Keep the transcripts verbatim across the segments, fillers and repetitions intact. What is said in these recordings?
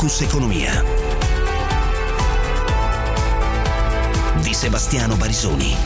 Focus Economia di Sebastiano Barisoni.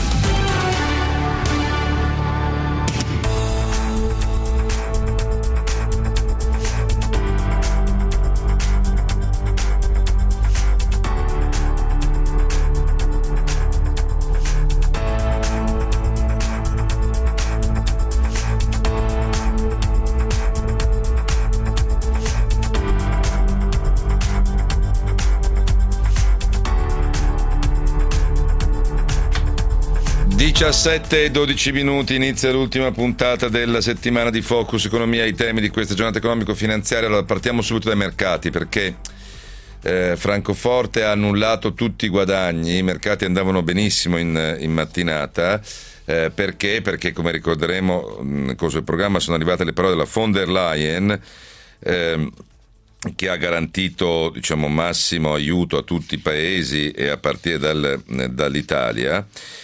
diciassette e dodici minuti, inizia l'ultima puntata della settimana di Focus Economia, i temi di questa giornata economico-finanziaria. Allora partiamo subito dai mercati, perché eh, Francoforte ha annullato tutti i guadagni, i mercati andavano benissimo in, in mattinata, eh, perché? Perché come ricorderemo nel corso del programma sono arrivate le parole della von der Leyen, eh, che ha garantito, diciamo, massimo aiuto a tutti i paesi e a partire dal, dall'Italia.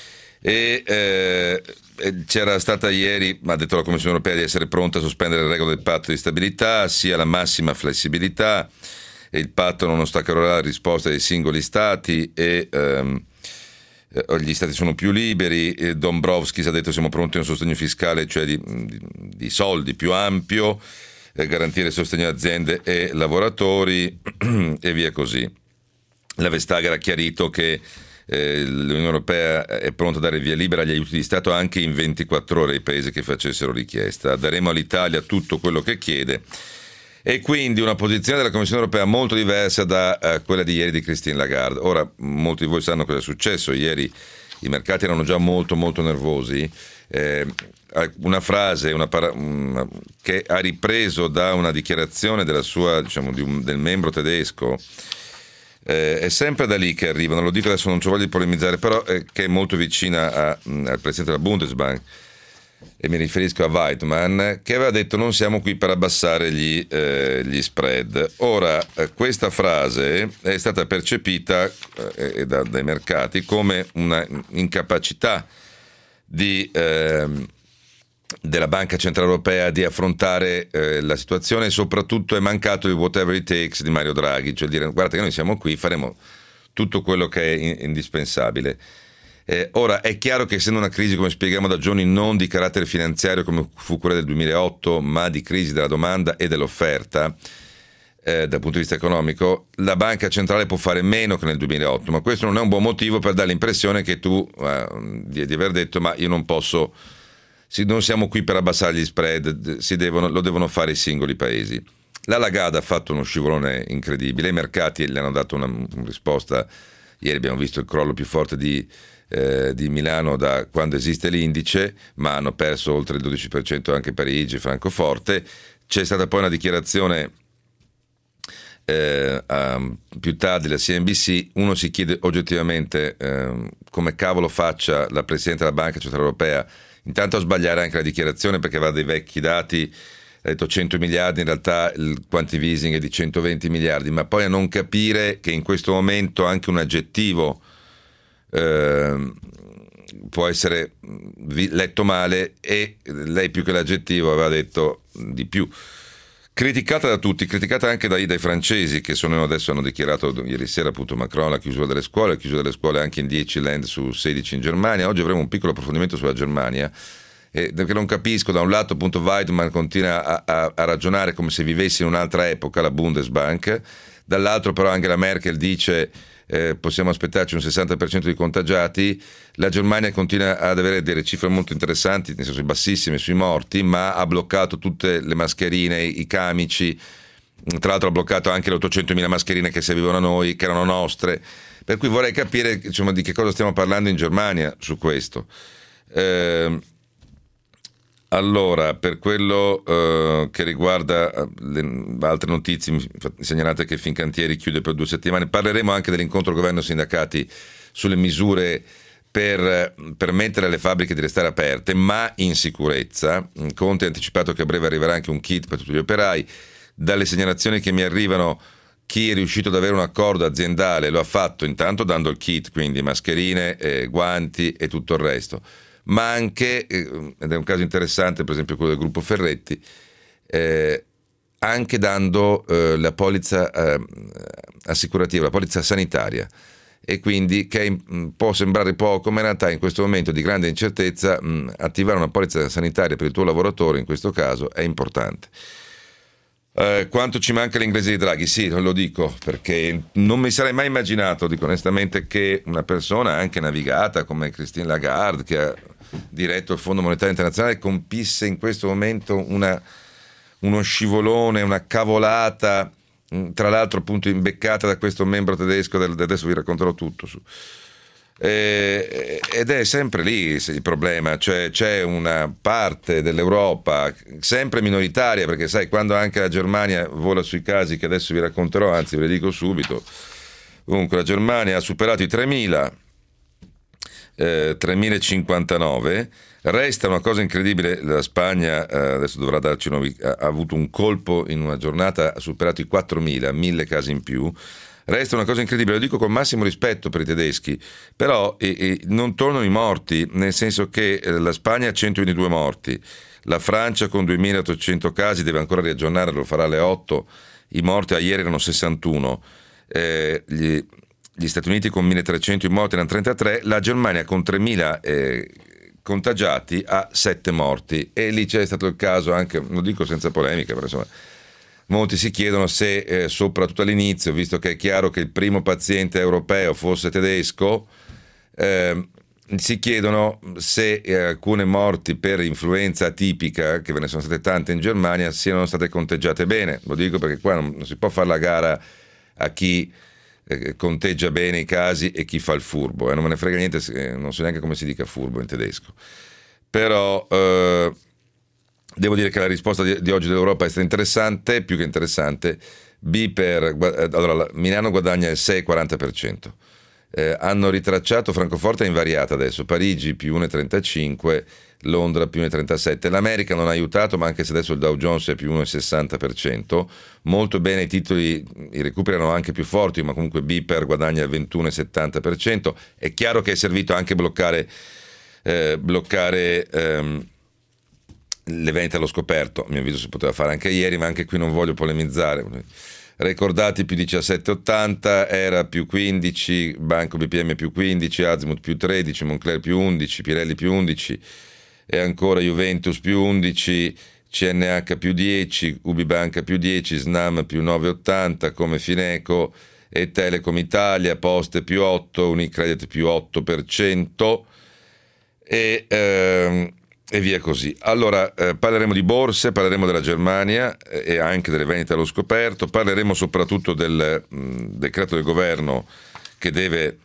E eh, c'era stata ieri, ha detto la Commissione Europea di essere pronta a sospendere le regole del patto di stabilità, sia la massima flessibilità, e il patto non ostacolerà la risposta dei singoli stati e ehm, gli stati sono più liberi. e Dombrovskis ha detto siamo pronti a un sostegno fiscale, cioè di, di, di soldi più ampio, eh, garantire sostegno alle aziende e lavoratori e via così. La Vestager ha chiarito che Eh, l'Unione Europea è pronta a dare via libera agli aiuti di Stato anche in ventiquattro ore ai paesi che facessero richiesta. Daremo all'Italia tutto quello che chiede, e quindi una posizione della Commissione Europea molto diversa da uh, quella di ieri di Christine Lagarde. Ora, molti di voi sanno cosa è successo. Ieri i mercati erano già molto molto nervosi. Eh, una frase una para- una, che ha ripreso da una dichiarazione della sua, diciamo, di un, del membro tedesco. Eh, è sempre da lì che arrivano, lo dico adesso, non ci voglio polemizzare, però eh, che è molto vicina a, mh, al presidente della Bundesbank, e mi riferisco a Weidmann, che aveva detto non siamo qui per abbassare gli, eh, gli spread. Ora, eh, questa frase è stata percepita eh, da, dai mercati come una incapacità di eh, della Banca Centrale Europea di affrontare eh, la situazione, e soprattutto è mancato il whatever it takes di Mario Draghi, cioè dire guarda che noi siamo qui, faremo tutto quello che è in- indispensabile. Eh, ora è chiaro che essendo una crisi, come spieghiamo da giorni, non di carattere finanziario come fu quella del duemilaotto, ma di crisi della domanda e dell'offerta, eh, dal punto di vista economico, la Banca Centrale può fare meno che nel duemilaotto, ma questo non è un buon motivo per dare l'impressione che tu eh, di, di aver detto ma io non posso, non siamo qui per abbassare gli spread, si devono, lo devono fare i singoli paesi. La Lagarde ha fatto uno scivolone incredibile, i mercati le hanno dato una, una risposta. Ieri abbiamo visto il crollo più forte di, eh, di Milano da quando esiste l'indice, ma hanno perso oltre il dodici per cento anche Parigi, Francoforte. C'è stata poi una dichiarazione eh, um, più tardi la C N B C. Uno si chiede oggettivamente eh, come cavolo faccia la Presidente della Banca Centrale Europea intanto a sbagliare anche la dichiarazione, perché aveva dei vecchi dati, ha detto cento miliardi, in realtà il quantitative easing è di centoventi miliardi, ma poi a non capire che in questo momento anche un aggettivo eh, può essere letto male, e lei più che l'aggettivo aveva detto di più. Criticata da tutti, criticata anche dai, dai francesi, che sono adesso hanno dichiarato ieri sera appunto Macron la chiusura delle scuole, la chiusura delle scuole anche in dieci land su sedici in Germania. Oggi avremo un piccolo approfondimento sulla Germania, eh, perché non capisco. Da un lato appunto Weidmann continua a, a, a ragionare come se vivesse in un'altra epoca, la Bundesbank, dall'altro però Angela Merkel dice eh, possiamo aspettarci un sessanta per cento di contagiati. La Germania continua ad avere delle cifre molto interessanti, nel senso bassissime sui morti, ma ha bloccato tutte le mascherine, i camici, tra l'altro ha bloccato anche le ottocentomila mascherine che servivano a noi, che erano nostre, per cui vorrei capire, insomma, di che cosa stiamo parlando in Germania su questo. Eh, allora, per quello eh, che riguarda le altre notizie, mi segnalate che Fincantieri chiude per due settimane. Parleremo anche dell'incontro governo-sindacati sulle misure per permettere alle fabbriche di restare aperte, ma in sicurezza. Conte ha anticipato che a breve arriverà anche un kit per tutti gli operai. Dalle segnalazioni che mi arrivano, chi è riuscito ad avere un accordo aziendale lo ha fatto intanto dando il kit, quindi mascherine, eh, guanti e tutto il resto, ma anche, eh, ed è un caso interessante per esempio quello del gruppo Ferretti, eh, anche dando eh, la polizza eh, assicurativa, la polizza sanitaria, e quindi che mh, può sembrare poco, ma in realtà in questo momento di grande incertezza mh, attivare una polizza sanitaria per il tuo lavoratore in questo caso è importante. Eh, quanto ci manca l'inglese di Draghi? Sì, lo dico perché non mi sarei mai immaginato, dico onestamente, che una persona anche navigata come Christine Lagarde, che ha diretto il Fondo Monetario Internazionale, compisse in questo momento una, uno scivolone, una cavolata, tra l'altro appunto imbeccata da questo membro tedesco del, adesso vi racconterò tutto su. Eh, ed è sempre lì il problema, cioè c'è una parte dell'Europa sempre minoritaria, perché sai, quando anche la Germania vola sui casi che adesso vi racconterò, anzi ve li dico subito, comunque la Germania ha superato i tremila, eh, tremilacinquantanove, resta una cosa incredibile, la Spagna eh, adesso dovrà darci nuovi, ha, ha avuto un colpo in una giornata, ha superato i quattromila, mille casi in più. Resta una cosa incredibile, lo dico con massimo rispetto per i tedeschi, però eh, eh, non tornano i morti, nel senso che eh, la Spagna ha centoventidue morti, la Francia con duemilaottocento casi deve ancora riaggiornare, lo farà alle otto, i morti a ieri erano sessantuno, eh, gli, gli Stati Uniti con milletrecento, i morti erano trentatré, la Germania con tremila eh, contagiati ha sette morti, e lì c'è stato il caso anche, lo dico senza polemica, però insomma molti si chiedono se, eh, soprattutto all'inizio, visto che è chiaro che il primo paziente europeo fosse tedesco, eh, si chiedono se eh, alcune morti per influenza atipica, che ve ne sono state tante in Germania, siano state conteggiate bene. Lo dico perché qua non, non si può fare la gara a chi eh, conteggia bene i casi e chi fa il furbo. Eh, non me ne frega niente, eh, non so neanche come si dica furbo in tedesco. Però... Eh, devo dire che la risposta di, di oggi dell'Europa è stata interessante, più che interessante. B per allora Milano guadagna il sei virgola quaranta per cento. Eh, hanno ritracciato, Francoforte è invariata adesso, Parigi più uno virgola trentacinque, Londra più uno virgola trentasette. L'America non ha aiutato, ma anche se adesso il Dow Jones è più uno virgola sessanta per cento. Molto bene i titoli, i recuperi erano anche più forti, ma comunque B per guadagna il ventuno virgola settanta per cento. È chiaro che è servito anche bloccare eh, bloccare ehm, le vendite allo scoperto, a mio avviso si poteva fare anche ieri, ma anche qui non voglio polemizzare. Recordati più diciassette virgola ottanta, Era più quindici, Banco B P M più quindici, Azimut più tredici, Moncler più undici, Pirelli più undici, e ancora Juventus più undici, C N H più dieci, Ubibanca più dieci, Snam più nove virgola ottanta, come Fineco e Telecom Italia, Poste più otto, Unicredit più otto per cento, e... Ehm, e via così. Allora eh, parleremo di borse, parleremo della Germania eh, e anche delle vendite allo scoperto, parleremo soprattutto del mh, decreto del governo che deve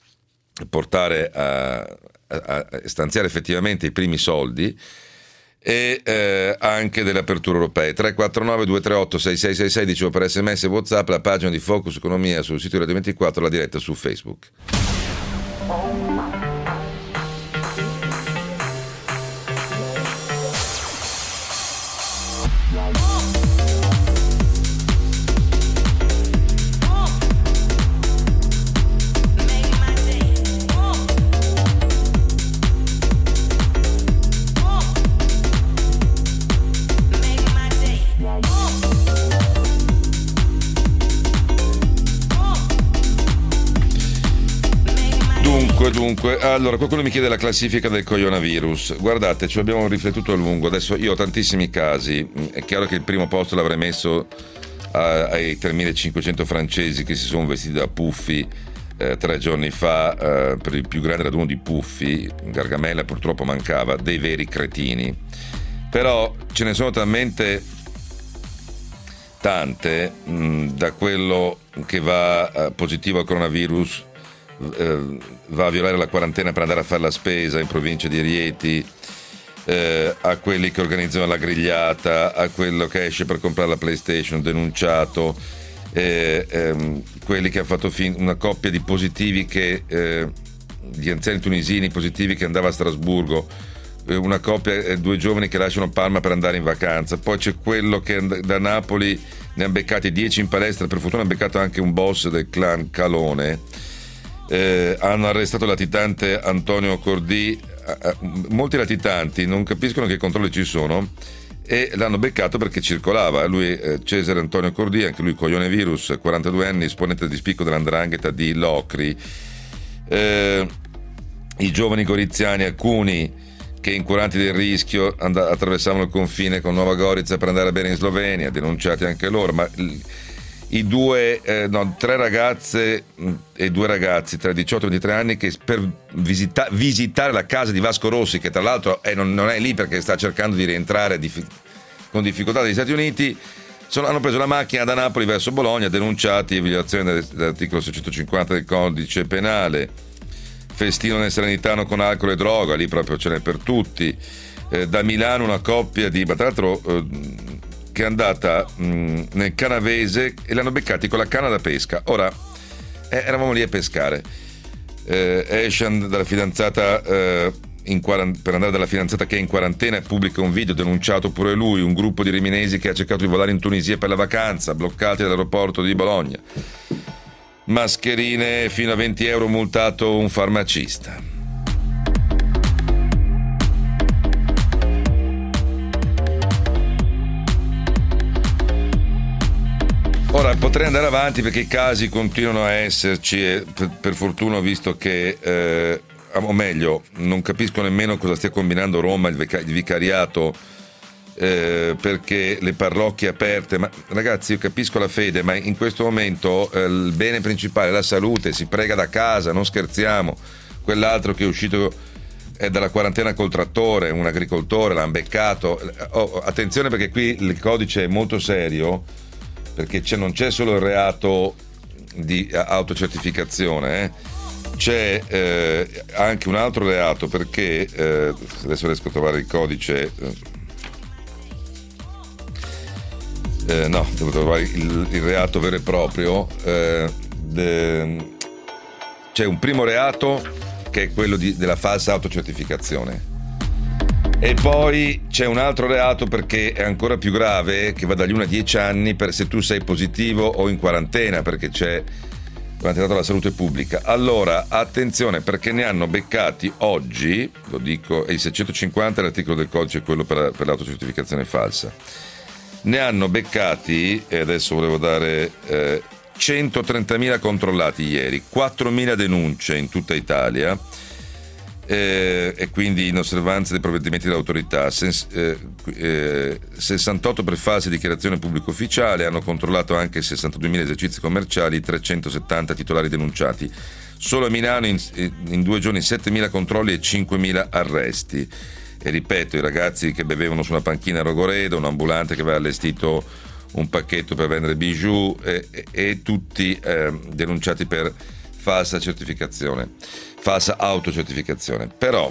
portare a, a, a stanziare effettivamente i primi soldi, e eh, anche delle aperture europee. Tre quattro nove due tre otto sei sei sei sei, dicevo, per sms e WhatsApp, la pagina di Focus Economia sul sito Radio ventiquattro, la diretta su Facebook. Dunque, allora qualcuno mi chiede la classifica del coronavirus. Guardate, ci abbiamo riflettuto a lungo. Adesso io ho tantissimi casi. È chiaro che il primo posto l'avrei messo a, ai tremilacinquecento francesi che si sono vestiti da puffi eh, tre giorni fa, eh, per il più grande raduno di puffi. Gargamella purtroppo mancava, dei veri cretini. Però ce ne sono talmente tante, mh, da quello che va eh, positivo al coronavirus, eh, va a violare la quarantena per andare a fare la spesa in provincia di Rieti, eh, a quelli che organizzano la grigliata, a quello che esce per comprare la PlayStation denunciato, eh, ehm, quelli che hanno fatto fin- una coppia di positivi che eh, di anziani tunisini positivi che andava a Strasburgo, eh, una coppia, eh, due giovani che lasciano Palma per andare in vacanza. Poi c'è quello che da Napoli ne ha beccati dieci in palestra, per fortuna ha beccato anche un boss del clan Calone. Eh, hanno arrestato il latitante Antonio Cordì. Eh, molti latitanti non capiscono che controlli ci sono, e l'hanno beccato perché circolava. Lui, eh, Cesare Antonio Cordia, anche lui coglione virus, quarantadue anni, esponente di spicco dell'andrangheta di Locri. Eh, i giovani goriziani, alcuni che incuranti del rischio and- attraversavano il confine con Nova Gorica per andare a bere in Slovenia, denunciati anche loro, ma l- i due, eh, no, tre ragazze mh, e due ragazzi tra i diciotto e i ventitré anni che per visita- visitare la casa di Vasco Rossi, che tra l'altro è, non, non è lì perché sta cercando di rientrare dif- con difficoltà dagli Stati Uniti, sono, hanno preso la macchina da Napoli verso Bologna, denunciati violazione del- dell'articolo seicentocinquanta del codice penale, festino nel Salernitano con alcol e droga, lì proprio ce n'è per tutti. Eh, da Milano una coppia di, ma tra l'altro eh, che è andata mh, nel Canavese e l'hanno beccati con la canna da pesca. Ora eh, eravamo lì a pescare, eh, esce dalla fidanzata eh, in quarant- per andare dalla fidanzata che è in quarantena e pubblica un video, denunciato pure lui, un gruppo di riminesi che ha cercato di volare in Tunisia per la vacanza, bloccati all'aeroporto di Bologna. Mascherine fino a venti euro, multato un farmacista. Ora potrei andare avanti perché i casi continuano a esserci e per, per fortuna ho visto che eh, o meglio non capisco nemmeno cosa stia combinando Roma, il, vica- il vicariato, eh, perché le parrocchie aperte, ma ragazzi io capisco la fede, ma in questo momento eh, il bene principale è la salute, si prega da casa, non scherziamo. Quell'altro che è uscito è dalla quarantena col trattore, un agricoltore, l'hanno beccato. Oh, attenzione perché qui il codice è molto serio, perché c'è, non c'è solo il reato di autocertificazione, eh. C'è eh, anche un altro reato, perché eh, adesso riesco a trovare il codice, eh, no, devo trovare il, il reato vero e proprio. Eh, de, c'è un primo reato che è quello di, della falsa autocertificazione. E poi c'è un altro reato perché è ancora più grave, che va dagli uno ai dieci anni per se tu sei positivo o in quarantena, perché c'è quarantenato alla salute pubblica. Allora, attenzione, perché ne hanno beccati oggi, lo dico, è il seicentocinquanta l'articolo del codice, quello per, per l'autocertificazione falsa. Ne hanno beccati, e adesso volevo dare eh, centotrentamila controllati ieri, quattromila denunce in tutta Italia. Eh, e quindi in osservanza dei provvedimenti dell'autorità, sens- eh, eh, sessantotto per false dichiarazioni pubblico ufficiale, hanno controllato anche sessantaduemila esercizi commerciali, trecentosettanta titolari denunciati. Solo a Milano in, in due giorni settemila controlli e cinquemila arresti. E ripeto, i ragazzi che bevevano su una panchina a Rogoredo, un ambulante che aveva allestito un pacchetto per vendere bijou e, e, e tutti eh, denunciati per falsa certificazione, falsa autocertificazione. Però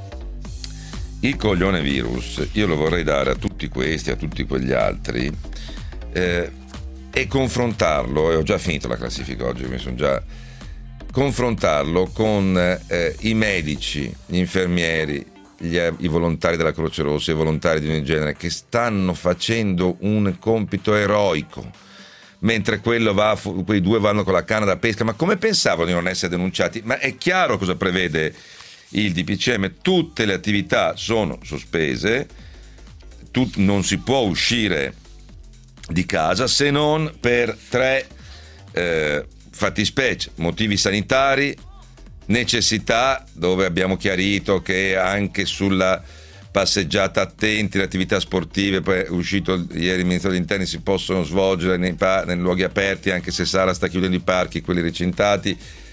il coglione virus io lo vorrei dare a tutti questi, a tutti quegli altri, eh, e confrontarlo, e ho già finito la classifica oggi, mi sono già confrontarlo con eh, i medici, gli infermieri, gli, i volontari della Croce Rossa, i volontari di ogni genere, che stanno facendo un compito eroico, mentre quello va, quei due vanno con la canna da pesca. Ma come pensavano di non essere denunciati? Ma è chiaro cosa prevede il D P C M, tutte le attività sono sospese, tu, non si può uscire di casa se non per tre eh, fattispecie: motivi sanitari, necessità, dove abbiamo chiarito che anche sulla passeggiata attenti, le attività sportive, poi è uscito ieri il Ministro degli Interni, si possono svolgere nei, pa- nei luoghi aperti, anche se Sara sta chiudendo i parchi, quelli recintati,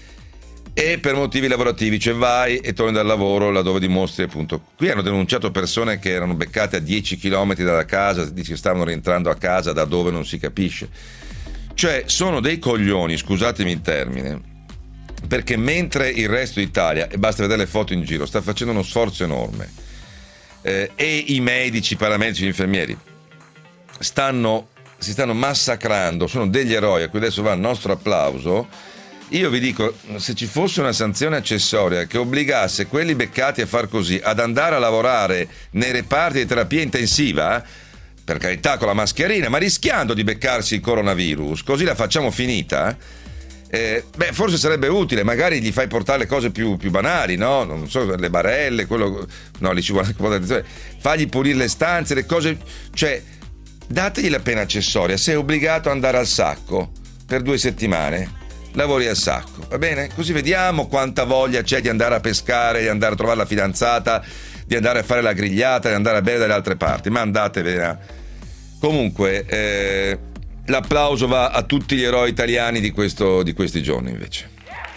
e per motivi lavorativi, cioè vai e torni dal lavoro laddove dimostri appunto. Qui hanno denunciato persone che erano beccate a dieci chilometri dalla casa, che stavano rientrando a casa da dove non si capisce. Cioè sono dei coglioni, scusatemi il termine, perché mentre il resto d'Italia, e basta vedere le foto in giro, sta facendo uno sforzo enorme, Eh, e i medici, i paramedici, gli infermieri stanno, si stanno massacrando, sono degli eroi a cui adesso va il nostro applauso. Io vi dico, se ci fosse una sanzione accessoria che obbligasse quelli beccati a far così ad andare a lavorare nei reparti di terapia intensiva, per carità con la mascherina, ma rischiando di beccarsi il coronavirus, così la facciamo finita, Eh, beh, forse sarebbe utile, magari gli fai portare le cose più, più banali, no? Non so, le barelle, quello. No, lì ci vuole anche un po' di attenzione. Fagli pulire le stanze, le cose. Cioè, dategli la pena accessoria. Sei obbligato ad andare al sacco per due settimane, lavori al sacco, va bene? Così vediamo quanta voglia c'è di andare a pescare, di andare a trovare la fidanzata, di andare a fare la grigliata, di andare a bere dalle altre parti. Ma andatevene. Comunque, eh. l'applauso va a tutti gli eroi italiani di, questo, di questi giorni invece.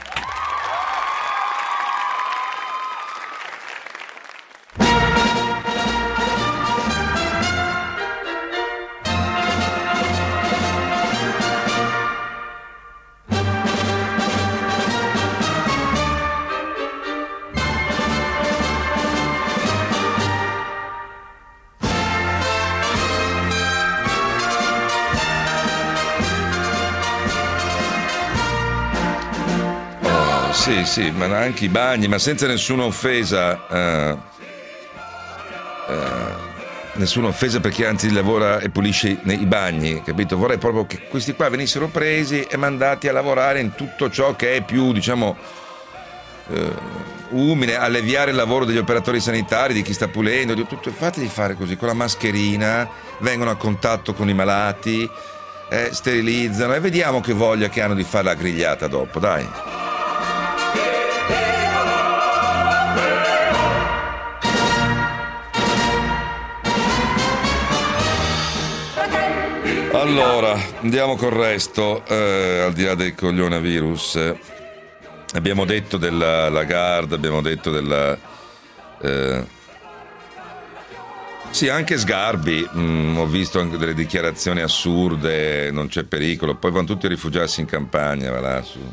Sì, sì, ma anche i bagni, ma senza nessuna offesa, eh, eh, nessuna offesa per chi anzi lavora e pulisce nei bagni, capito? Vorrei proprio che questi qua venissero presi e mandati a lavorare in tutto ciò che è più, diciamo, eh, umile, alleviare il lavoro degli operatori sanitari, di chi sta pulendo, di tutto. Fategli fare così, con la mascherina, vengono a contatto con i malati, eh, sterilizzano e vediamo che voglia che hanno di fare la grigliata dopo, dai. Allora, andiamo col resto, eh, al di là del coronavirus. Eh, abbiamo detto della Lagarde, abbiamo detto della... Eh, sì, anche Sgarbi, mh, ho visto anche delle dichiarazioni assurde, non c'è pericolo, poi vanno tutti a rifugiarsi in campagna, va là su.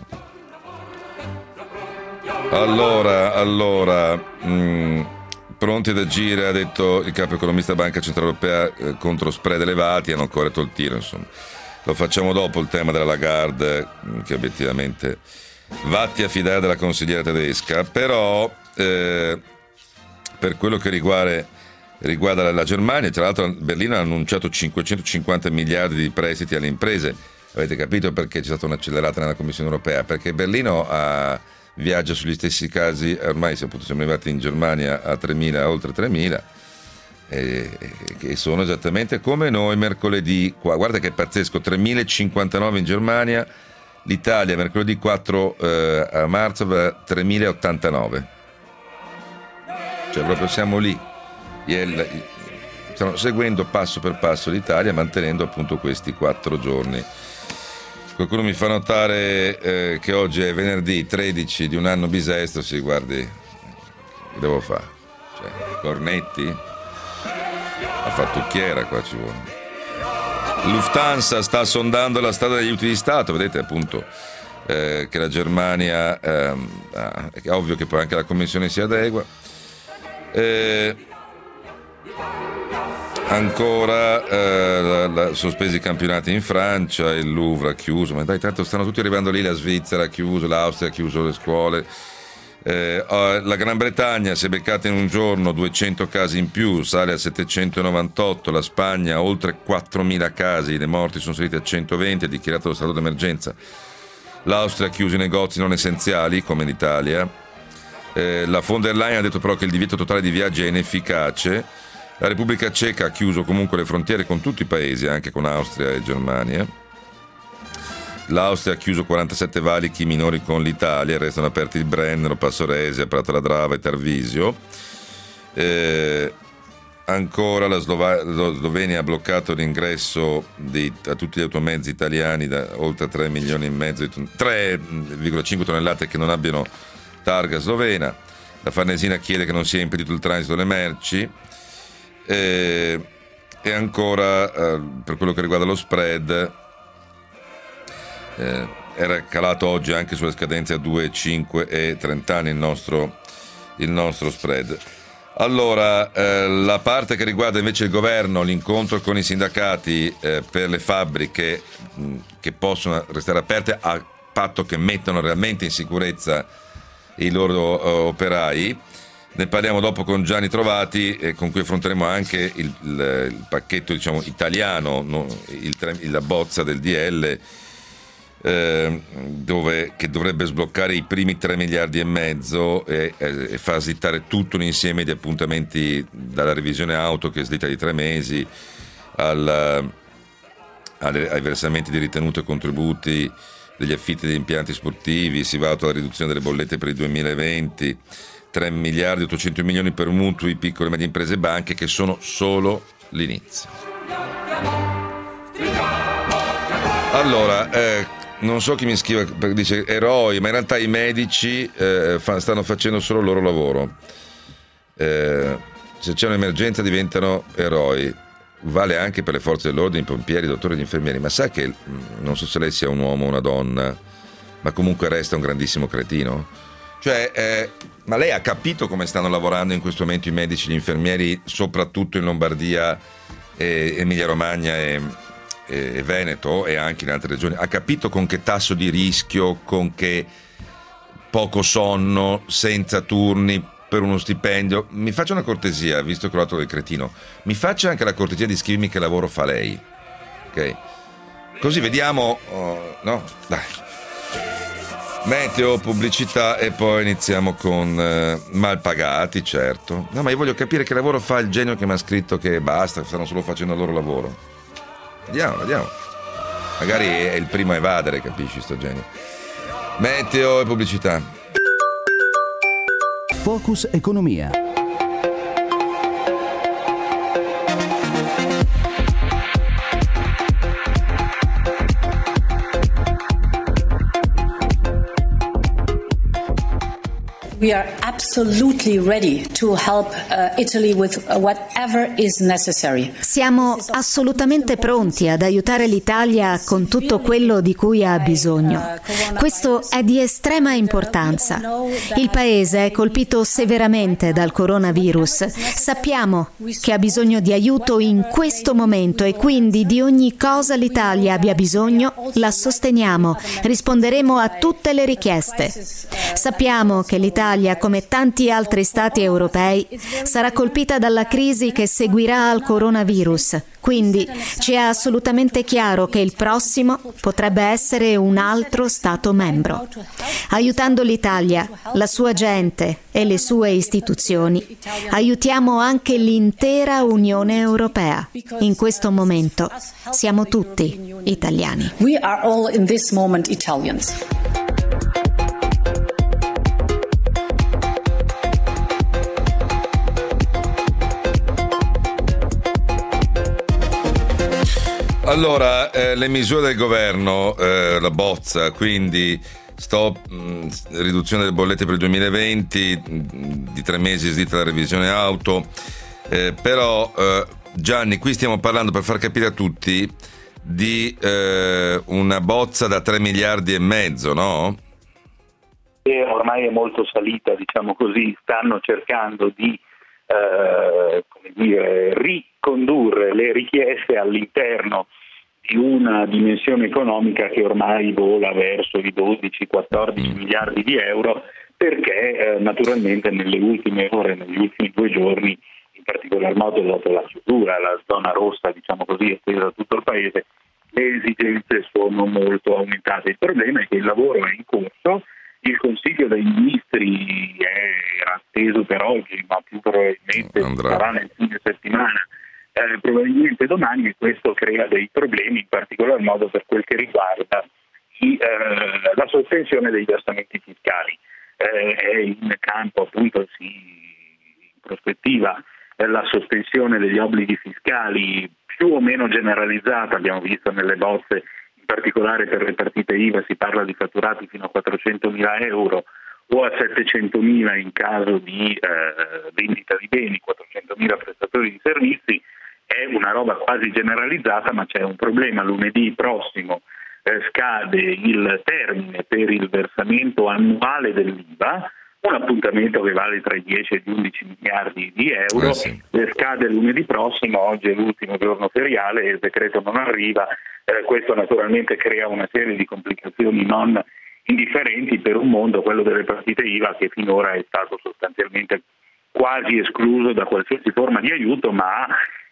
Allora, allora... Mh, pronti ad agire, ha detto il capo economista Banca Centrale Europea, eh, contro spread elevati, hanno corretto il tiro, insomma. Lo facciamo dopo il tema della Lagarde, che obiettivamente vatti a fidare della consigliera tedesca, però eh, per quello che riguarda, riguarda la, la Germania, tra l'altro Berlino ha annunciato cinquecentocinquanta miliardi di prestiti alle imprese. Avete capito perché c'è stata un'accelerata nella Commissione Europea? Perché Berlino ha... viaggia sugli stessi casi, ormai siamo arrivati in Germania a tremila, oltre tremila, e, e sono esattamente come noi mercoledì qua. Guarda che è pazzesco, tremilacinquantanove in Germania, l'Italia mercoledì quattro eh, a marzo va tremila ottantanove, cioè proprio siamo lì, stiamo seguendo passo per passo l'Italia, mantenendo appunto questi quattro giorni. Qualcuno mi fa notare eh, che oggi è venerdì tredici di un anno bisesto. Sì, guardi, che devo fare? Cioè, cornetti? La fattucchiera qua ci vuole. Lufthansa sta sondando la strada degli aiuti di Stato, vedete appunto eh, che la Germania, eh, è ovvio che poi anche la Commissione si adegua. Eh, Ancora eh, la, la, sospesi i campionati in Francia, il Louvre ha chiuso, ma dai, tanto stanno tutti arrivando lì, la Svizzera ha chiuso, l'Austria ha chiuso le scuole, eh, la Gran Bretagna si è beccata in un giorno duecento casi in più, sale a settecentonovantotto, la Spagna oltre quattromila casi, le morti sono salite a centoventi, ha dichiarato lo stato d'emergenza, l'Austria ha chiuso i negozi non essenziali come l'Italia, eh, la von der Leyen ha detto però che il divieto totale di viaggi è inefficace. La Repubblica Ceca ha chiuso comunque le frontiere con tutti i paesi, anche con Austria e Germania. L'Austria ha chiuso quarantasette valichi minori con l'Italia, restano aperti il Brennero, Passoresia, Prato la Drava e Tarvisio. Eh, ancora la, Slova- la Slovenia ha bloccato l'ingresso di, a tutti gli automezzi italiani da oltre tre milioni e mezzo, tre virgola cinque tonnellate che non abbiano targa slovena. La Farnesina chiede che non sia impedito il transito delle merci. E, e ancora eh, per quello che riguarda lo spread eh, era calato oggi anche sulle scadenze a due, cinque e trenta anni il nostro, il nostro spread. Allora eh, la parte che riguarda invece il governo, l'incontro con i sindacati eh, per le fabbriche mh, che possono restare aperte a patto che mettano realmente in sicurezza i loro uh, operai. Ne parliamo dopo con Gianni Trovati, eh, con cui affronteremo anche il, il, il pacchetto, diciamo, italiano, no? il, la bozza del D L eh, dove, che dovrebbe sbloccare i primi tre miliardi e mezzo e, e, e fa slittare tutto un insieme di appuntamenti, dalla revisione auto che slitta di tre mesi al, alle, ai versamenti di ritenuti e contributi degli affitti degli impianti sportivi. Si valuta la riduzione delle bollette per il duemilaventi, tre miliardi e ottocento milioni per mutui, piccole e medie imprese e banche, che sono solo l'inizio. Allora, eh, non so chi mi scrive perché dice eroi, ma in realtà i medici eh, fa, stanno facendo solo il loro lavoro. Eh, se c'è un'emergenza diventano eroi. Vale anche per le forze dell'ordine, i pompieri, i dottori e gli infermieri. Ma sa che, non so se lei sia un uomo o una donna, ma comunque resta un grandissimo cretino? Cioè, eh, ma lei ha capito come stanno lavorando in questo momento i medici e gli infermieri, soprattutto in Lombardia, e Emilia Romagna e, e, e Veneto, e anche in altre regioni? Ha capito con che tasso di rischio, con che poco sonno, senza turni, per uno stipendio? Mi faccia una cortesia, visto che l'ho dato del cretino, mi faccia anche la cortesia di scrivermi che lavoro fa lei, ok? Così vediamo, oh, no? Dai. Meteo, pubblicità e poi iniziamo con eh, malpagati, certo. No, ma io voglio capire che lavoro fa il genio che mi ha scritto che basta, stanno solo facendo il loro lavoro. Vediamo, vediamo. Magari è il primo a evadere, capisci, sto genio. Meteo e pubblicità. Focus Economia. We are absolutely ready to help uh, Italy with whatever is necessary. Siamo assolutamente pronti ad aiutare l'Italia con tutto quello di cui ha bisogno. Questo è di estrema importanza. Il paese è colpito severamente dal coronavirus. Sappiamo che ha bisogno di aiuto in questo momento e quindi di ogni cosa l'Italia abbia bisogno la sosteniamo. Risponderemo a tutte le richieste. Sappiamo che l'Italia, come tanti altri stati europei, sarà colpita dalla crisi che seguirà al coronavirus. Quindi ci è assolutamente chiaro che il prossimo potrebbe essere un altro Stato membro. Aiutando l'Italia, la sua gente e le sue istituzioni, aiutiamo anche l'intera Unione Europea. In questo momento siamo tutti italiani. We are all in this moment Italians. Allora, eh, le misure del governo, eh, la bozza, quindi stop, mh, riduzione delle bollette per il duemilaventi, mh, di tre mesi slitta la revisione auto, eh, però eh, Gianni, qui stiamo parlando, per far capire a tutti, di eh, una bozza da tre miliardi e mezzo, no? E ormai è molto salita, diciamo così, stanno cercando di eh, come dire, ricondurre le richieste all'interno di una dimensione economica che ormai vola verso i dodici quattordici mm. miliardi di euro, perché eh, naturalmente nelle ultime ore, negli ultimi due giorni, in particolar modo dopo la chiusura, la zona rossa, diciamo così, estesa a tutto il paese, le esigenze sono molto aumentate. Il problema è che il lavoro è in corso, il Consiglio dei Ministri è atteso per oggi, ma più probabilmente Andrà. sarà nel fine settimana, eh, probabilmente domani, e questo crea dei problemi, in particolar modo per quel che riguarda i, eh, la sospensione dei versamenti fiscali. Eh, è in campo appunto sì, in prospettiva eh, la sospensione degli obblighi fiscali più o meno generalizzata, abbiamo visto nelle bozze, in particolare per le partite I V A si parla di fatturati fino a quattrocentomila euro o a settecentomila in caso di eh, vendita di beni, quattrocentomila prestatori di servizi. È una roba quasi generalizzata, ma c'è un problema. Lunedì prossimo eh, scade il termine per il versamento annuale dell'I V A, un appuntamento che vale tra i dieci e gli undici miliardi di euro. Eh sì. Scade lunedì prossimo, oggi è l'ultimo giorno feriale e il decreto non arriva. Eh, questo naturalmente crea una serie di complicazioni non indifferenti per un mondo, quello delle partite I V A, che finora è stato sostanzialmente quasi escluso da qualsiasi forma di aiuto, ma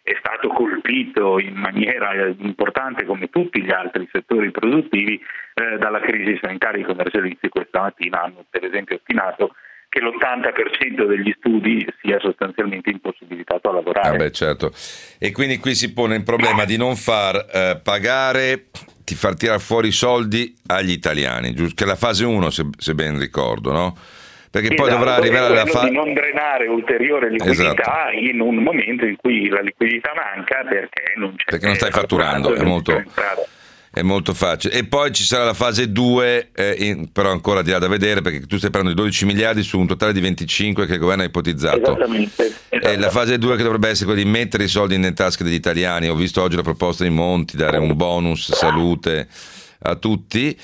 è stato colpito in maniera importante, come tutti gli altri settori produttivi, eh, dalla crisi sanitaria. I commercialisti questa mattina hanno per esempio stimato che l'ottanta per cento degli studi sia sostanzialmente impossibilitato a lavorare. Ah beh, certo. E quindi qui si pone il problema di non far eh, pagare, di far tirare fuori i soldi agli italiani, giusto? Che è la fase uno, se, se ben ricordo, no? Perché esatto, poi dovrà arrivare alla fase di non drenare ulteriore liquidità esatto. in un momento in cui la liquidità manca perché non c'è perché non stai fatturando, è molto, è molto facile. E poi ci sarà la fase due, eh, in, però ancora di là da vedere, perché tu stai parlando di dodici miliardi su un totale di venticinque che il governo ha ipotizzato. Esattamente, esattamente. E la fase due che dovrebbe essere quella di mettere i soldi nelle tasche degli italiani. Ho visto oggi la proposta di Monti, dare un bonus salute a tutti.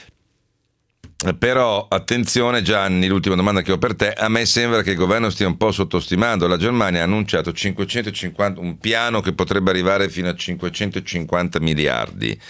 Però attenzione Gianni, l'ultima domanda che ho per te, a me sembra che il governo stia un po' sottostimando. La Germania ha annunciato cinquecentocinquanta, un piano che potrebbe arrivare fino a cinquecentocinquanta miliardi.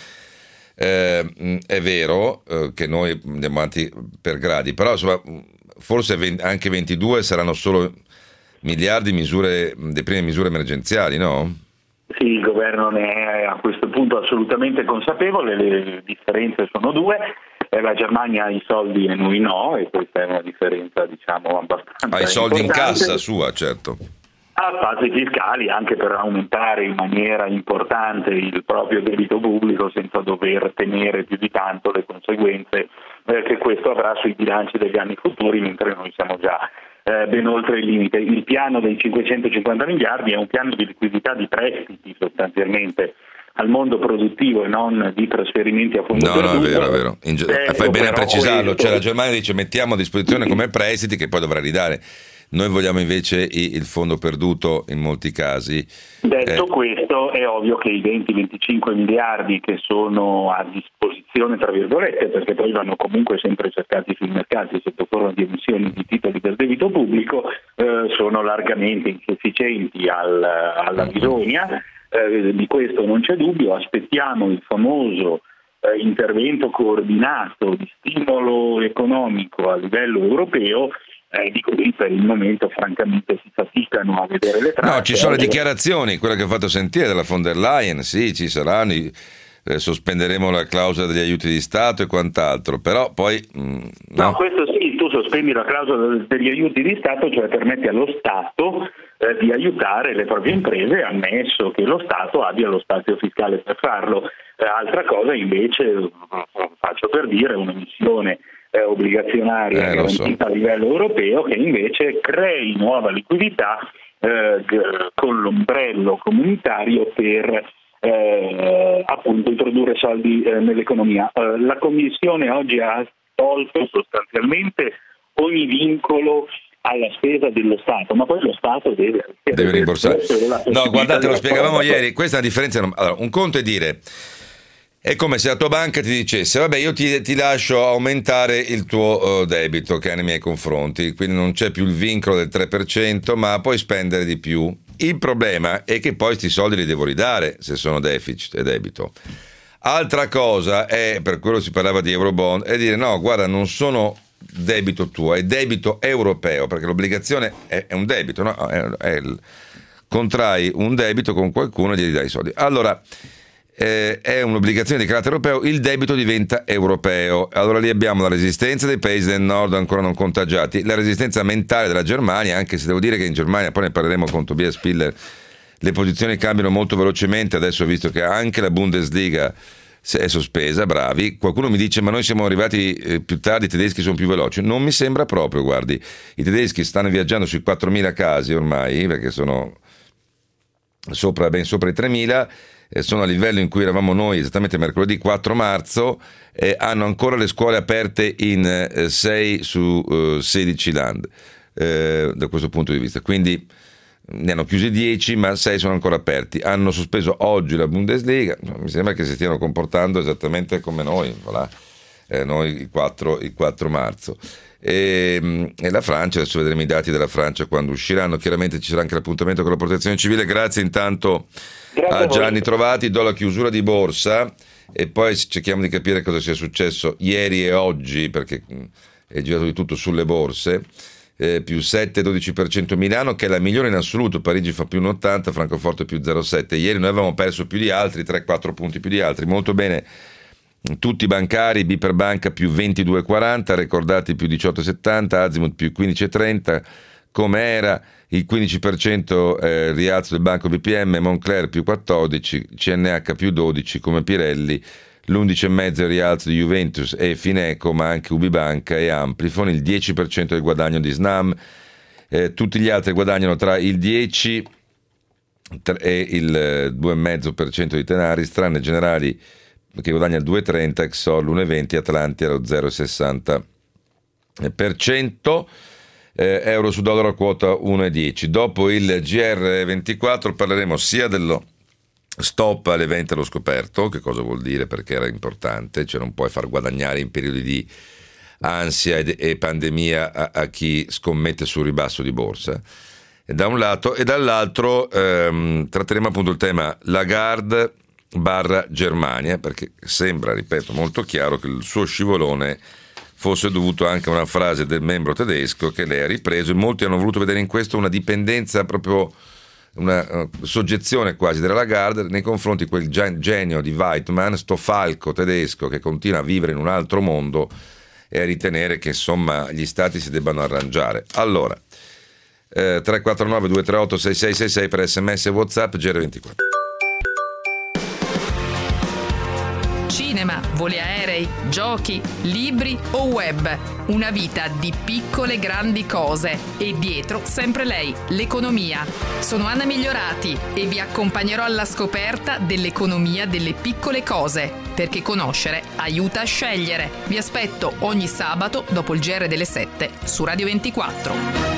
Eh, è vero eh, che noi andiamo avanti per gradi, però insomma, forse anche ventidue saranno solo miliardi misure, le prime misure emergenziali, no? Sì, il governo ne è a questo punto assolutamente consapevole, le differenze sono due. La Germania ha i soldi e noi no, e questa è una differenza diciamo abbastanza ha i soldi importante. In cassa sua, certo. Ha spazi fiscali anche per aumentare in maniera importante il proprio debito pubblico senza dover tenere più di tanto le conseguenze eh, che questo avrà sui bilanci degli anni futuri, mentre noi siamo già eh, ben oltre il limite. Il piano dei cinquecentocinquanta miliardi è un piano di liquidità di prestiti sostanzialmente al mondo produttivo e non di trasferimenti a fondo no, perduto. No, è vero, è vero. In, eh, fai bene a precisarlo, questo... cioè la Germania dice mettiamo a disposizione come prestiti che poi dovrà ridare. Noi vogliamo invece il fondo perduto in molti casi. Detto eh. questo, è ovvio che i venti venticinque miliardi che sono a disposizione, tra virgolette, perché poi vanno comunque sempre cercati sui mercati sotto forma di emissioni di titoli del debito pubblico, eh, sono largamente insufficienti al, alla bisogna. Eh, di questo non c'è dubbio. Aspettiamo il famoso eh, intervento coordinato di stimolo economico a livello europeo, eh, di cui per il momento francamente si faticano a vedere le tracce. No, ci sono le dichiarazioni, quella che ho fatto sentire dalla von der Leyen, sì, ci saranno, eh, sospenderemo la clausola degli aiuti di Stato e quant'altro, però poi mh, no. no, questo sì, tu sospendi la clausola degli aiuti di Stato, cioè permetti allo Stato eh, di aiutare le proprie imprese, ammesso che lo Stato abbia lo spazio fiscale per farlo. Eh, altra cosa invece, faccio per dire, un'emissione eh, obbligazionaria eh, garantita so. a livello europeo che invece crei nuova liquidità eh, g- con l'ombrello comunitario per eh, appunto introdurre soldi eh, nell'economia. Eh, la Commissione oggi ha tolto sostanzialmente ogni vincolo alla spesa dello Stato, ma poi lo Stato deve, deve rimborsare. No, guardate, lo spiegavamo ieri, questa è una differenza. Allora, un conto è dire, è come se la tua banca ti dicesse, vabbè, io ti, ti lascio aumentare il tuo uh, debito che hai nei miei confronti, quindi non c'è più il vincolo del tre per cento, ma puoi spendere di più. Il problema è che poi questi soldi li devo ridare se sono deficit e debito. Altra cosa è, per quello si parlava di Eurobond, è dire no, guarda, non sono debito tuo, è debito europeo, perché l'obbligazione è, è un debito, no? È, è il, contrai un debito con qualcuno e gli dai i soldi. Allora, eh, è un'obbligazione di carattere europeo, il debito diventa europeo. Allora lì abbiamo la resistenza dei paesi del nord ancora non contagiati, la resistenza mentale della Germania, anche se devo dire che in Germania, poi ne parleremo con Tobias Spiller, le posizioni cambiano molto velocemente. Adesso ho visto che anche la Bundesliga è sospesa, bravi. Qualcuno mi dice ma noi siamo arrivati eh, più tardi, i tedeschi sono più veloci. Non mi sembra proprio, guardi, i tedeschi stanno viaggiando sui quattromila casi ormai, perché sono sopra, ben sopra i tremila, eh, sono a livello in cui eravamo noi esattamente mercoledì quattro marzo, eh, hanno ancora le scuole aperte in eh, sei su eh, sedici land eh, da questo punto di vista, quindi ne hanno chiusi dieci, ma sei sono ancora aperti. Hanno sospeso oggi la Bundesliga, mi sembra che si stiano comportando esattamente come noi, voilà. eh, noi il quattro, il quattro marzo. E, e la Francia, adesso vedremo i dati della Francia quando usciranno, chiaramente ci sarà anche l'appuntamento con la protezione civile. Grazie intanto Grazie a Gianni Trovati, do la chiusura di borsa e poi cerchiamo di capire cosa sia successo ieri e oggi, perché è girato di tutto sulle borse. eh, più sette virgola dodici per cento Milano, che è la migliore in assoluto. Parigi fa più uno virgola ottanta, Francoforte più zero virgola sette. Ieri noi avevamo perso più di altri, tre quattro punti più di altri. Molto bene tutti i bancari, B per Banca più ventidue virgola quaranta, Recordati più diciotto virgola settanta, Azimut più quindici virgola trenta, come era il quindici per cento eh, rialzo del Banco B P M, Moncler più quattordici, C N H più dodici come Pirelli, l'undici virgola cinque per cento rialzo di Juventus e Fineco, ma anche Ubibanca e Amplifon, il dieci per cento del guadagno di Snam, eh, tutti gli altri guadagnano tra il dieci e il due virgola cinque per cento di Tenaris, tranne Generali che guadagna il due virgola trenta, Exor l'uno virgola venti, Atlanti allo zero virgola sessanta per cento, eh, euro su dollaro a quota uno virgola dieci. Dopo il G R ventiquattro parleremo sia dello stop alle vendite allo scoperto, che cosa vuol dire, perché era importante, cioè non puoi far guadagnare in periodi di ansia e, e pandemia a, a chi scommette sul ribasso di borsa, e da un lato, e dall'altro ehm, tratteremo appunto il tema Lagarde barra Germania, perché sembra, ripeto, molto chiaro che il suo scivolone fosse dovuto anche a una frase del membro tedesco che lei ha ripreso, e molti hanno voluto vedere in questo una dipendenza, proprio una uh, soggezione quasi della Lagarde nei confronti di quel gen- genio di Weidmann, sto falco tedesco che continua a vivere in un altro mondo e a ritenere che insomma gli stati si debbano arrangiare. Allora eh, tre quattro nove due tre otto sei sei sei sei per sms e WhatsApp, G R ventiquattro. Cinema, voli aerei, giochi, libri o web. Una vita di piccole grandi cose. E dietro sempre lei, l'economia. Sono Anna Migliorati e vi accompagnerò alla scoperta dell'economia delle piccole cose, perché conoscere aiuta a scegliere. Vi aspetto ogni sabato dopo il G R delle sette su Radio ventiquattro.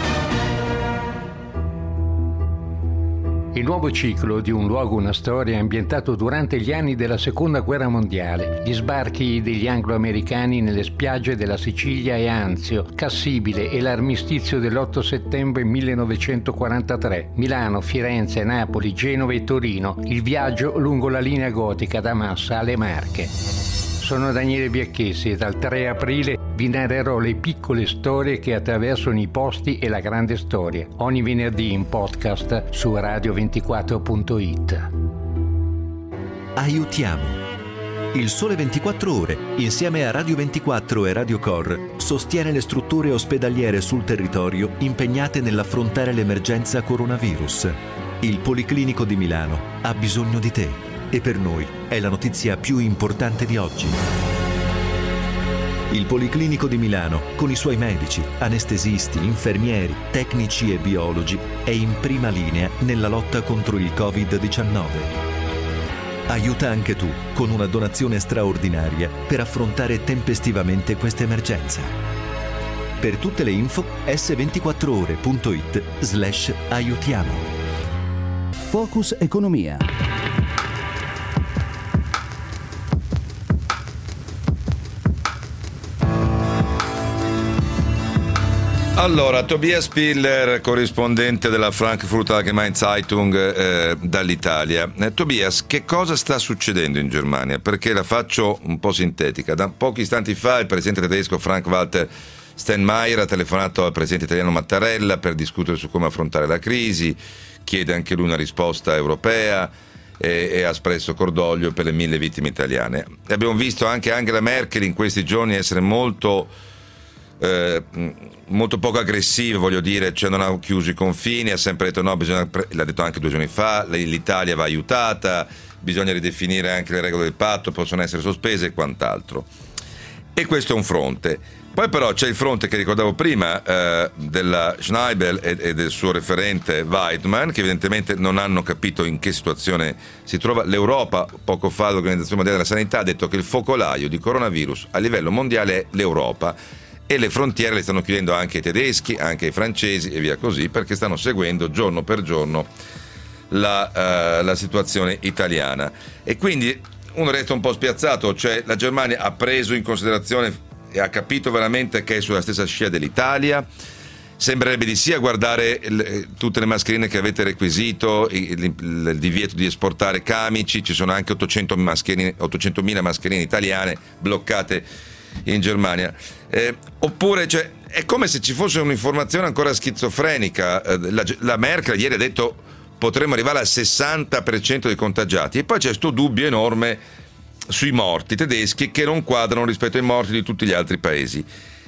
Il nuovo ciclo di Un luogo, una storia è ambientato durante gli anni della Seconda Guerra Mondiale. Gli sbarchi degli anglo-americani nelle spiagge della Sicilia e Anzio, Cassibile e l'armistizio dell'otto settembre millenovecentoquarantatré. Milano, Firenze, Napoli, Genova e Torino. Il viaggio lungo la linea gotica da Massa alle Marche. Sono Daniele Biacchessi e dal tre aprile vi narrerò le piccole storie che attraversano i posti e la grande storia. Ogni venerdì in podcast su radio ventiquattro punto it. Aiutiamo. Il Sole ventiquattro Ore, insieme a Radio ventiquattro e Radio Cor, sostiene le strutture ospedaliere sul territorio impegnate nell'affrontare l'emergenza coronavirus. Il Policlinico di Milano ha bisogno di te. E per noi è la notizia più importante di oggi. Il Policlinico di Milano, con i suoi medici, anestesisti, infermieri, tecnici e biologi, è in prima linea nella lotta contro il covid diciannove. Aiuta anche tu con una donazione straordinaria per affrontare tempestivamente questa emergenza. Per tutte le info s ventiquattro ore punto it slash aiutiamo. Focus Economia. Allora, Tobias Piller, corrispondente della Frankfurter Allgemeine Zeitung eh, dall'Italia. Eh, Tobias, che cosa sta succedendo in Germania? Perché la faccio un po' sintetica. Da pochi istanti fa il presidente tedesco Frank-Walter Steinmeier ha telefonato al presidente italiano Mattarella per discutere su come affrontare la crisi, chiede anche lui una risposta europea e, e ha espresso cordoglio per le mille vittime italiane. E abbiamo visto anche Angela Merkel in questi giorni essere molto... Eh, molto poco aggressiva, voglio dire, cioè non ha chiuso i confini, ha sempre detto no, bisogna, l'ha detto anche due giorni fa, l'Italia va aiutata, bisogna ridefinire anche le regole del patto, possono essere sospese e quant'altro. E questo è un fronte. Poi però c'è il fronte che ricordavo prima eh, della Schneibel e, e del suo referente Weidmann, che evidentemente non hanno capito in che situazione si trova l'Europa. Poco fa l'Organizzazione Mondiale della Sanità ha detto che il focolaio di coronavirus a livello mondiale è l'Europa, e le frontiere le stanno chiudendo anche i tedeschi, anche i francesi e via così, perché stanno seguendo giorno per giorno la, uh, la situazione italiana. E quindi uno resta un po' spiazzato, cioè la Germania ha preso in considerazione e ha capito veramente che è sulla stessa scia dell'Italia. Sembrerebbe di sì a guardare le, tutte le mascherine che avete requisito, il, il, il divieto di esportare camici, ci sono anche ottocentomila mascherine, ottocentomila mascherine italiane bloccate in Germania, eh, oppure cioè, è come se ci fosse un'informazione ancora schizofrenica. La, la Merkel ieri ha detto potremmo arrivare al sessanta per cento dei contagiati e poi c'è questo dubbio enorme sui morti tedeschi che non quadrano rispetto ai morti di tutti gli altri paesi.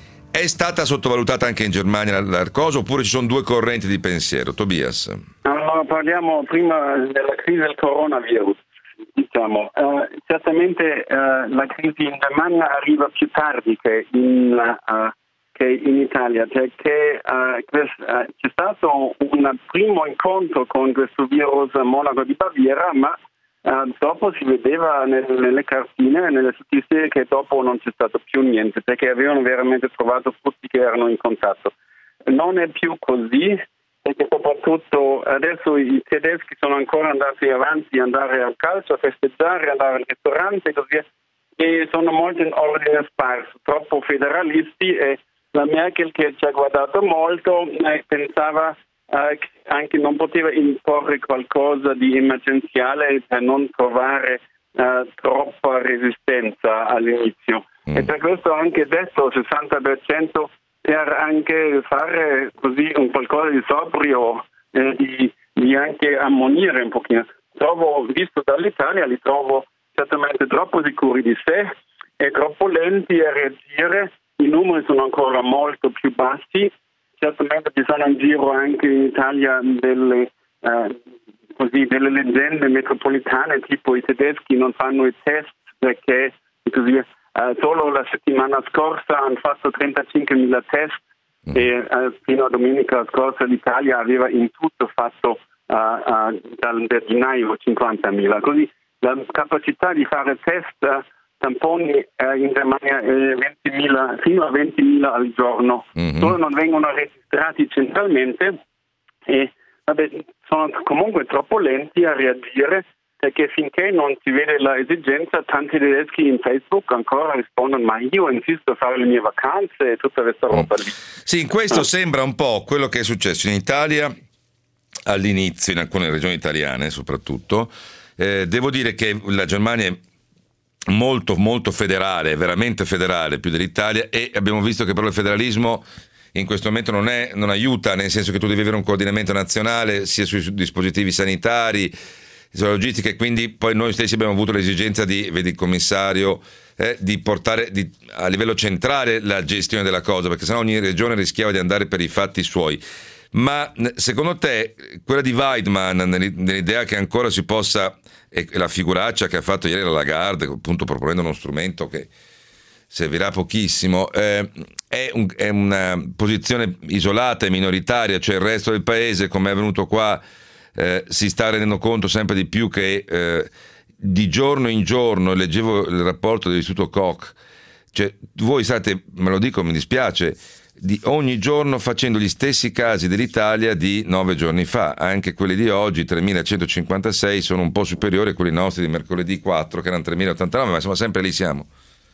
È stata sottovalutata anche in Germania la, la cosa, oppure ci sono due correnti di pensiero? Tobias. Allora, parliamo prima della crisi del coronavirus. Diciamo, uh, certamente uh, la crisi in Germania arriva più tardi che in, uh, che in Italia, perché uh, uh, c'è stato un primo incontro con questo virus a Monaco di Baviera, ma uh, dopo si vedeva nel, nelle cartine e nelle statistiche che dopo non c'è stato più niente, perché avevano veramente trovato tutti che erano in contatto. Non è più così, perché soprattutto adesso i tedeschi sono ancora andati avanti, andare al calcio, a festeggiare, andare al ristorante e così via, e sono molto in ordine sparso, troppo federalisti, e la Merkel, che ci ha guardato molto, eh, pensava eh, che anche non poteva imporre qualcosa di emergenziale per non trovare eh, troppa resistenza all'inizio. Mm. E per questo ha anche detto sessanta per cento per anche fare così un qualcosa di sobrio, eh, di, di anche ammonire un pochino. Trovo, visto dall'Italia, li trovo certamente troppo sicuri di sé e troppo lenti a reagire. I numeri sono ancora molto più bassi. Certamente ci sono in giro anche in Italia delle, eh, così, delle leggende metropolitane, tipo i tedeschi non fanno i test perché così. Uh, solo la settimana scorsa hanno fatto trentacinquemila test mm. e uh, fino a domenica scorsa l'Italia aveva in tutto fatto uh, uh, dal gennaio cinquantamila. Così la capacità di fare test uh, tamponi uh, in Germania è ventimila, fino a ventimila al giorno. Mm-hmm. Solo non vengono registrati centralmente e vabbè, sono comunque troppo lenti a reagire, perché finché non si vede l'esigenza, tanti tedeschi in Facebook ancora rispondono ma io insisto a fare le mie vacanze e tutta questa roba lì. Sì, in questo ah. sembra un po' quello che è successo in Italia all'inizio, in alcune regioni italiane soprattutto. Eh, devo dire che la Germania è molto molto federale, veramente federale, più dell'Italia, e abbiamo visto che però il federalismo in questo momento non, è, non aiuta, nel senso che tu devi avere un coordinamento nazionale sia sui dispositivi sanitari, sulla logistica, e quindi poi noi stessi abbiamo avuto l'esigenza di, vedi il commissario, eh, di portare di, a livello centrale la gestione della cosa, perché sennò ogni regione rischiava di andare per i fatti suoi. Ma secondo te quella di Weidmann, nell'idea che ancora si possa, e la figuraccia che ha fatto ieri la Lagarde, appunto proponendo uno strumento che servirà pochissimo, eh, è, un, è una posizione isolata e minoritaria, cioè il resto del paese, come è avvenuto qua, Eh, si sta rendendo conto sempre di più che eh, di giorno in giorno, leggevo il rapporto dell'Istituto Koch, cioè voi state, me lo dico, mi dispiace, di ogni giorno facendo gli stessi casi dell'Italia di nove giorni fa, anche quelli di oggi, tremilacentocinquantasei, sono un po' superiori a quelli nostri di mercoledì quattro, che erano tremilaottantanove, ma insomma sempre lì siamo.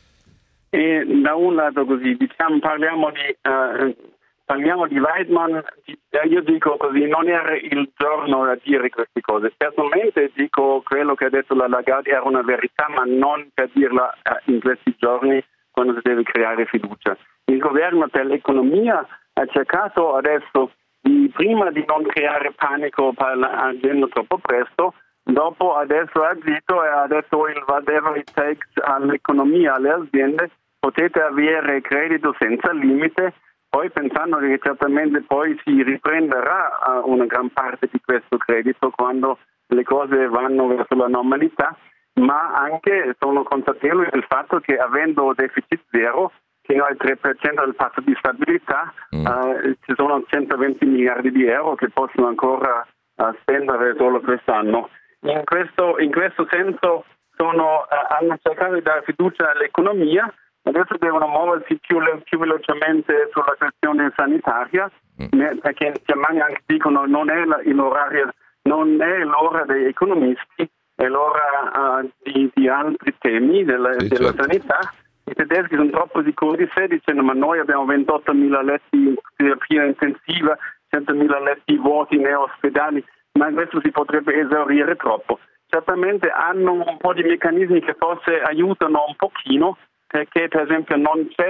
E da un lato così, diciamo, parliamo di... Uh... Parliamo di Weidmann, io dico così, non era il giorno da dire queste cose. Personalmente dico quello che ha detto la Lagarde era una verità, ma non per dirla in questi giorni quando si deve creare fiducia. Il governo per l'economia ha cercato adesso di, prima di non creare panico agendo troppo presto, dopo adesso ha agito e ha detto il whatever it takes all'economia, alle aziende, potete avere credito senza limite. Poi pensando che certamente poi si riprenderà una gran parte di questo credito quando le cose vanno verso la normalità, ma anche sono consapevoli del fatto che avendo deficit zero fino al tre per cento del patto di stabilità mm. eh, ci sono centoventi miliardi di euro che possono ancora uh, spendere solo quest'anno. In questo, in questo senso sono, uh, hanno cercato di dare fiducia all'economia. Adesso devono muoversi più, più velocemente sulla questione sanitaria, mm. perché in Germania anche dicono non è la, l'orario, non è l'ora degli economisti, è l'ora uh, di, di altri temi della, sì, della certo. sanità. I tedeschi sono troppo sicuri di sé, dicendo ma noi abbiamo ventottomila letti in terapia intensiva, centomila letti vuoti nei ospedali, ma questo si potrebbe esaurire troppo. Certamente hanno un po' di meccanismi che forse aiutano un pochino, perché per esempio non c'è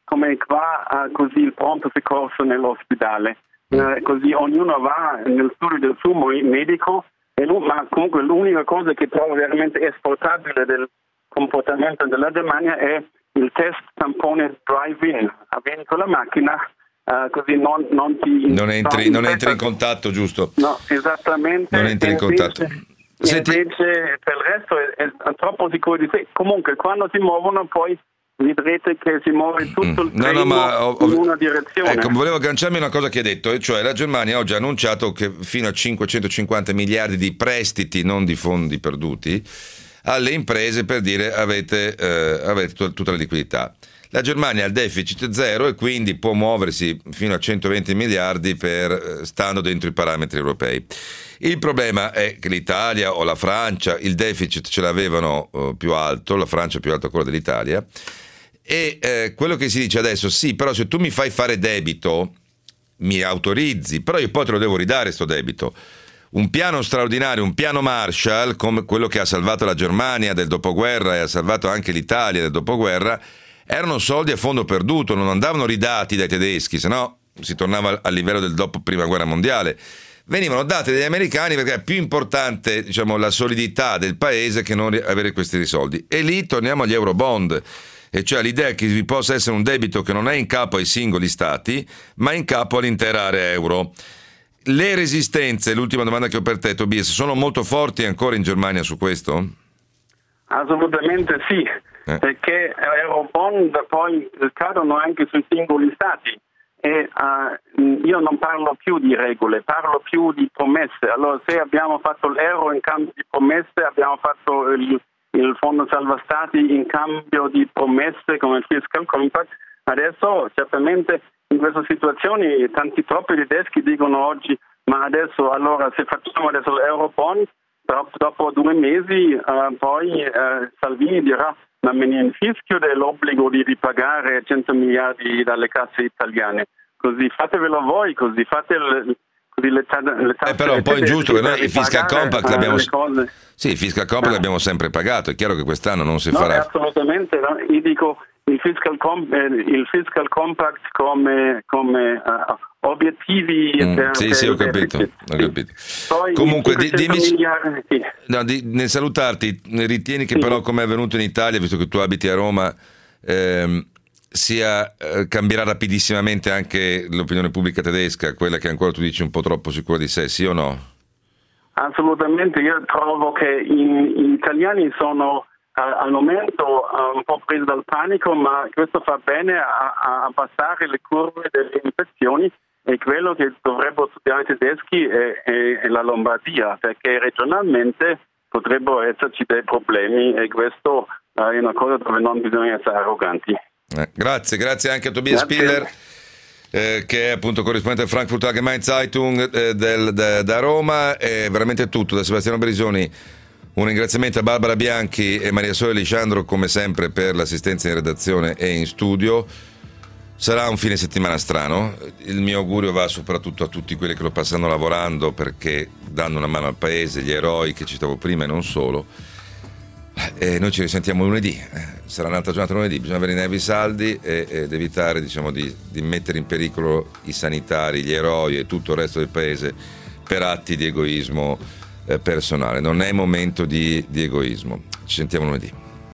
come qua uh, così il pronto soccorso nell'ospedale. Uh, così ognuno va nel studio del suo medico, e lui, ma comunque l'unica cosa che trovo veramente esportabile del comportamento della Germania è il test tampone drive-in. Avvieni con la macchina, uh, così non, non ti... Non entri, non entri in contatto, giusto? No, esattamente. Non entri in contatto. Senti. Invece per il resto è, è troppo sicuro di sé. Comunque quando si muovono poi vedrete che si muove tutto il treno no, no, ma, ov- in una direzione. Ecco, volevo agganciarmi a una cosa che hai detto, e cioè la Germania oggi ha annunciato che fino a cinquecentocinquanta miliardi di prestiti, non di fondi perduti, alle imprese per dire avete, eh, avete t- tutta la liquidità. La Germania ha il deficit zero e quindi può muoversi fino a centoventi miliardi per, stando dentro i parametri europei. Il problema è che l'Italia o la Francia il deficit ce l'avevano uh, più alto, la Francia più alto ancora dell'Italia, e eh, quello che si dice adesso, sì, però se tu mi fai fare debito mi autorizzi, però io poi te lo devo ridare sto debito. Un piano straordinario, un piano Marshall come quello che ha salvato la Germania del dopoguerra e ha salvato anche l'Italia del dopoguerra, erano soldi a fondo perduto, non andavano ridati dai tedeschi, se no si tornava al livello del dopo prima guerra mondiale. Venivano dati dagli americani perché è più importante, diciamo, la solidità del paese che non avere questi soldi. E lì torniamo agli Eurobond, e cioè l'idea che vi possa essere un debito che non è in capo ai singoli stati, ma in capo all'intera area euro. Le resistenze, l'ultima domanda che ho per te, Tobias, sono molto forti ancora in Germania su questo? Assolutamente sì, eh. perché Eurobond poi cadono anche sui singoli stati. E uh, io non parlo più di regole, parlo più di promesse. Allora, se abbiamo fatto l'euro in cambio di promesse, abbiamo fatto il, il fondo salva stati in cambio di promesse come il fiscal compact, adesso certamente in queste situazioni tanti troppi tedeschi dicono oggi: ma adesso allora se facciamo adesso l'eurobond, dopo due mesi uh, poi uh, Salvini dirà: ma me ne infischio dell'obbligo di ripagare cento miliardi dalle casse italiane, così fatevelo voi, così fate il, così le, le tasse. Eh, però è un po' ingiusto che noi il fiscal compact l'abbiamo cose. Sì, il fiscal compact ah. l'abbiamo sempre pagato, è chiaro che quest'anno non si no, farà. Assolutamente, no? Io dico il fiscal, com- eh, il fiscal compact come, come uh, obiettivi mm, per, sì, per sì, ho capito, ho capito. Poi Comunque di, dimmi, miliardi, sì. no, di, nel salutarti, ritieni che sì. però come è avvenuto in Italia, visto che tu abiti a Roma, ehm, sia eh, cambierà rapidissimamente anche l'opinione pubblica tedesca, quella che ancora tu dici un po' troppo sicura di sé, sì o no? Assolutamente, io trovo che gli italiani sono al momento un po' presi dal panico, ma questo fa bene a, a abbassare le curve delle infezioni, e quello che dovrebbero studiare i tedeschi è, è, è la Lombardia, perché regionalmente potrebbero esserci dei problemi, e questo è una cosa dove non bisogna essere arroganti. Eh, grazie, grazie anche a Tobias grazie. Spiller, eh, che è appunto corrispondente Frankfurt Allgemeine Zeitung eh, del, de, da Roma. È veramente tutto da Sebastiano Berisoni. Un ringraziamento a Barbara Bianchi e Maria Sole Lisciandro, come sempre, per l'assistenza in redazione e in studio. Sarà un fine settimana strano. Il mio augurio va soprattutto a tutti quelli che lo passano lavorando, perché danno una mano al paese, gli eroi che citavo prima e non solo. E noi ci risentiamo lunedì. Sarà un'altra giornata lunedì. Bisogna avere i nervi saldi e, ed evitare, diciamo, di, di mettere in pericolo i sanitari, gli eroi e tutto il resto del paese per atti di egoismo personale. Non è momento di, di egoismo. Ci sentiamo lunedì.